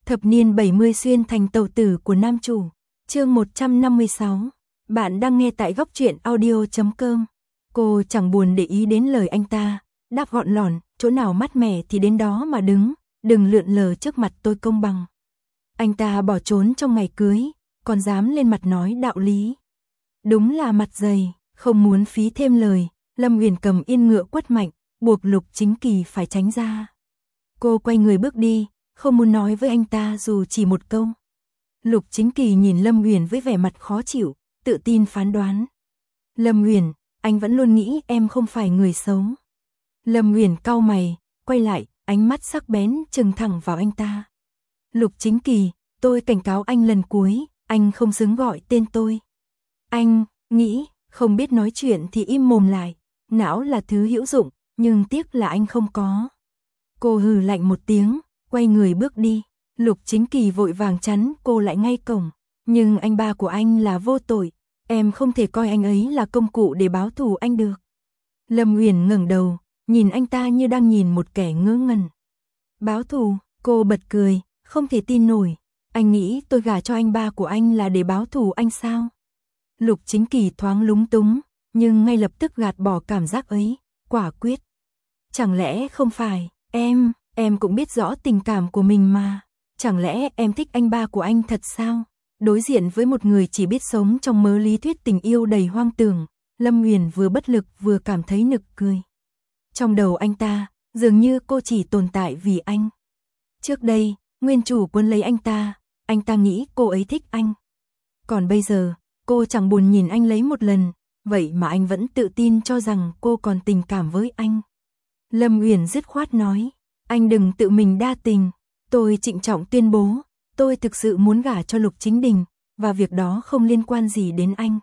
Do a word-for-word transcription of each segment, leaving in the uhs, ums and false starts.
Thập niên bảy mươi xuyên thành tàu tử của nam chủ. Chương một trăm năm mươi sáu. Bạn đang nghe tại góc truyện audio chấm com. Cô chẳng buồn để ý đến lời anh ta, đáp gọn lỏn, chỗ nào mát mẻ thì đến đó mà đứng, đừng lượn lờ trước mặt tôi công bằng. Anh ta bỏ trốn trong ngày cưới, còn dám lên mặt nói đạo lý. Đúng là mặt dày, không muốn phí thêm lời, Lâm Huyền cầm yên ngựa quất mạnh, buộc Lục Chính Kỳ phải tránh ra. Cô quay người bước đi, không muốn nói với anh ta dù chỉ một câu. Lục Chính Kỳ nhìn Lâm Huyền với vẻ mặt khó chịu, tự tin phán đoán. Lâm Huyền, anh vẫn luôn nghĩ em không phải người xấu. Lâm Huyền cau mày, quay lại, ánh mắt sắc bén trừng thẳng vào anh ta. Lục Chính Kỳ, tôi cảnh cáo anh lần cuối, anh không xứng gọi tên tôi. Anh, nghĩ, không biết nói chuyện thì im mồm lại, não là thứ hữu dụng, nhưng tiếc là anh không có. Cô hừ lạnh một tiếng, quay người bước đi. Lục Chính Kỳ vội vàng chắn cô lại ngay cổng. Nhưng anh ba của anh là vô tội, em không thể coi anh ấy là công cụ để báo thù anh được. Lâm Huyền ngẩng đầu, nhìn anh ta như đang nhìn một kẻ ngớ ngẩn. Báo thù, cô bật cười, không thể tin nổi. Anh nghĩ tôi gả cho anh ba của anh là để báo thù anh sao? Lục Chính Kỳ thoáng lúng túng, nhưng ngay lập tức gạt bỏ cảm giác ấy, quả quyết. Chẳng lẽ không phải, em, em cũng biết rõ tình cảm của mình mà. Chẳng lẽ em thích anh ba của anh thật sao? Đối diện với một người chỉ biết sống trong mớ lý thuyết tình yêu đầy hoang tưởng, Lâm Huyền vừa bất lực vừa cảm thấy nực cười. Trong đầu anh ta, dường như cô chỉ tồn tại vì anh. Trước đây, nguyên chủ quân lấy anh ta, anh ta nghĩ cô ấy thích anh. Còn bây giờ, cô chẳng buồn nhìn anh lấy một lần, vậy mà anh vẫn tự tin cho rằng cô còn tình cảm với anh. Lâm Huyền dứt khoát nói, anh đừng tự mình đa tình. Tôi trịnh trọng tuyên bố, tôi thực sự muốn gả cho Lục Chính Đình, và việc đó không liên quan gì đến anh.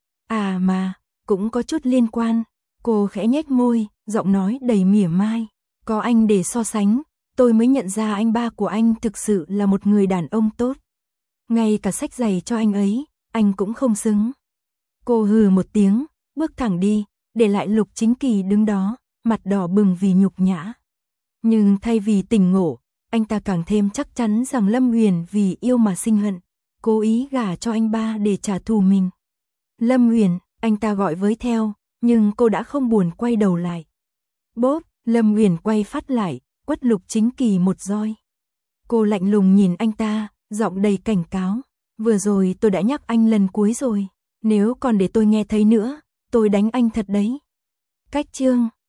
À mà, cũng có chút liên quan. Cô khẽ nhếch môi, giọng nói đầy mỉa mai. Có anh để so sánh, tôi mới nhận ra anh ba của anh thực sự là một người đàn ông tốt. Ngay cả xách giày cho anh ấy, anh cũng không xứng. Cô hừ một tiếng, bước thẳng đi, để lại Lục Chính Kỳ đứng đó, mặt đỏ bừng vì nhục nhã. Nhưng thay vì tỉnh ngộ, anh ta càng thêm chắc chắn rằng Lâm Huyền vì yêu mà sinh hận, cố ý gả cho anh ba để trả thù mình. Lâm Huyền, anh ta gọi với theo, nhưng cô đã không buồn quay đầu lại. Bốp, Lâm Huyền quay phát lại, quất Lục Chính Kỳ một roi. Cô lạnh lùng nhìn anh ta, giọng đầy cảnh cáo. Vừa rồi tôi đã nhắc anh lần cuối rồi, nếu còn để tôi nghe thấy nữa, tôi đánh anh thật đấy. Cách chương